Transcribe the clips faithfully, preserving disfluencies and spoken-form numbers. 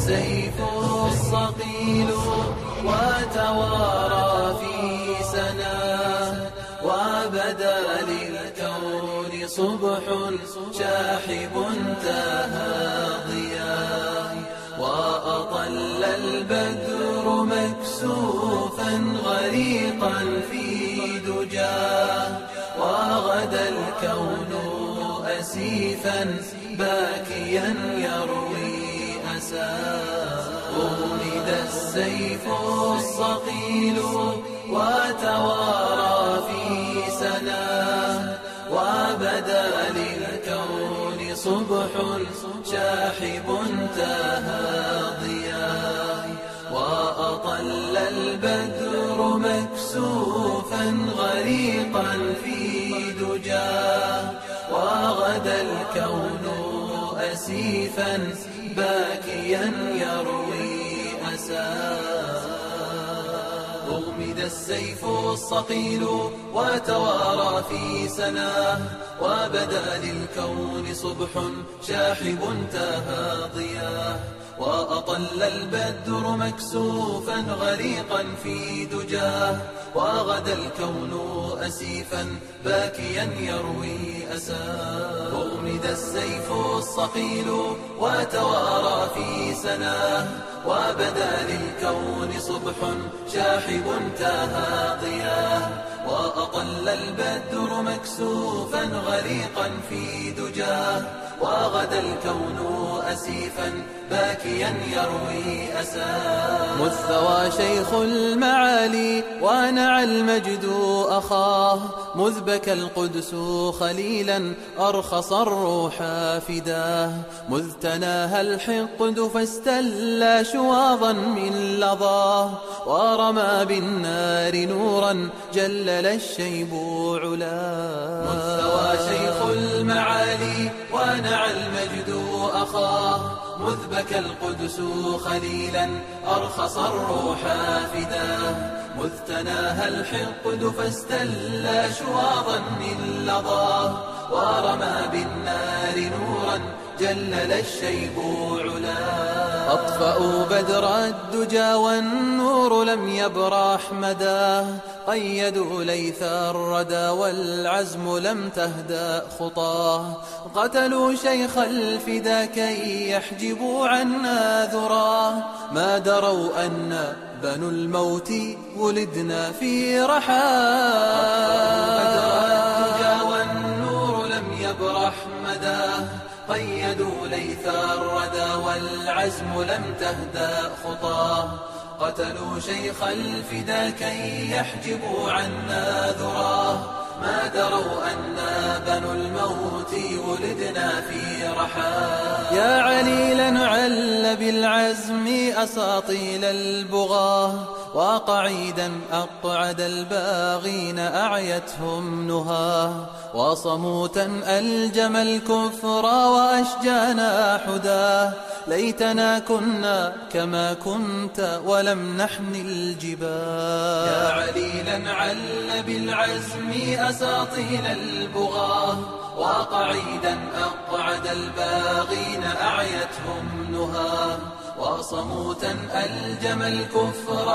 السيف الصقيل وتوارى في سناه وبدا للكون صبح شاحب انتهى ضياه وأطل البدر مكسوفا غريقا في دجاه وغدا الكون أسيفا باكيا يروي أساه أغمد السيف الصقيل وتوارى في سناه وبدا للكون صبح شاحب انتهى ضياه وأطل البدر مكسوفا غريقا في دجاه وغدا الكون أسيفا باكيا يروي أساه أغمد السيف الصقيل وتوارى في سناه وبدا للكون صبح شاحب انتهى ضياه وأطل البدر مكسوفا غريقا في دجاه وغدا الكون أسيفا باكيا يروي أساه أغمد السيف الصقيل وتوارى في سناه وبدا للكون صبح شاحب انتهى ضياه وأطل البدر مكسوفا غريقا في دجاه وغدا الكون أسيفا باكيا يروي أساه مذ ثوى شيخ المعالي ونعى المجد أخاه مذ بكى القدس خليلا أرخص الروح فداه مذ تناهى الحقد فاستلى شواظا من لظاه ورمى بالنار نورا جلل الشيب علاه مذ ثوى شيخ المعالي ونعى المجد أخاه مذ بكى القدس خليلا أرخص الروح فداه مذ تناهى الحقد فاستلى شواظا من لظاه ورمى بالنار نورا جلل الشيب علاه أطفأوا بدر الدجى والنور لم يبرح مداه قيدوا ليث الردى والعزم لم تهدأ خطاه قتلوا شيخ الفدا كي يحجبوا عنا ذراه ما دروا أن بنو الموت ولدنا في رحاه والنور لم يبرح مداه قيدوا ليث الردى والعزم لم تهدأ خطاه قتلوا شيخ الفدا كي يحجبوا عنا ذراه ما دروا أنا بنو الموت ولدنا في رحاه يا عليلا عل بالعزم أساطيل البغاه وقعيدا أقعد الباغين أعيتهم نهاه وصموتا ألجم الكفر وأشجانا حداه ليتنا كنا كما كنت ولم نحمل الجباه يا عليلا عل بالعزم أساطيل البغاه وقعيدا أقعد الباغين أعيتهم نهاه وصموتا ألجم الكفر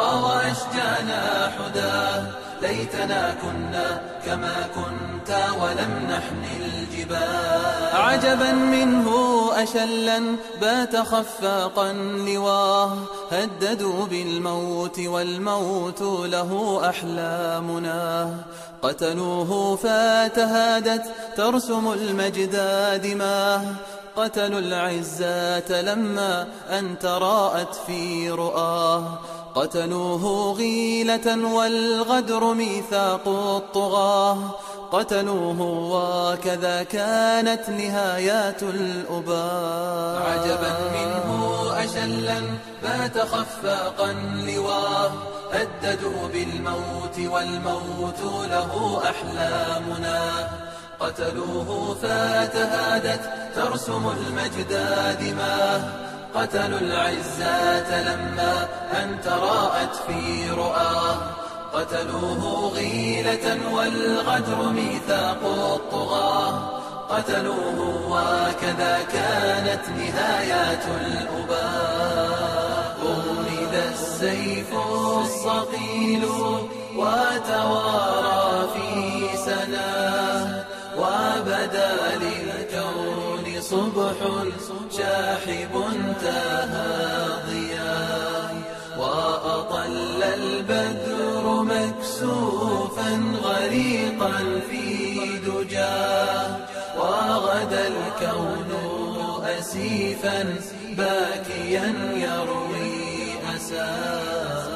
وأشجانا حداه ليتنا كنا كما كنت ولم نحمل الجباه عجبا منه أشلا بات خفاقا لواه هددوا بالموت والموت له أحلامنا قتلوه فتهادت ترسم المجد دماه قتلوا العزات لما أن تراءت في رؤاه قتلوه غيلة والغدر ميثاق الطغاة قتلوه وكذا كانت نهايات الأباة عجبا منه أشلا بات خفاقا لواه هددوا بالموت والموت له أحلامنا قتلوه فتهادت ترسم المجد دماه قتلوا العزات لما أن تراءت في رؤاه قتلوه غيلة والغدر ميثاق الطغاة قتلوه وكذا كانت نهايات الأباة السيف الصقيل وتوارى في سناه، وبدا للكون صبح شاحب تاها ضياء، وأطل البدر مكسوفا غريقا في دجاه، وغدا الكون أسيفا باكيا يروي أساه.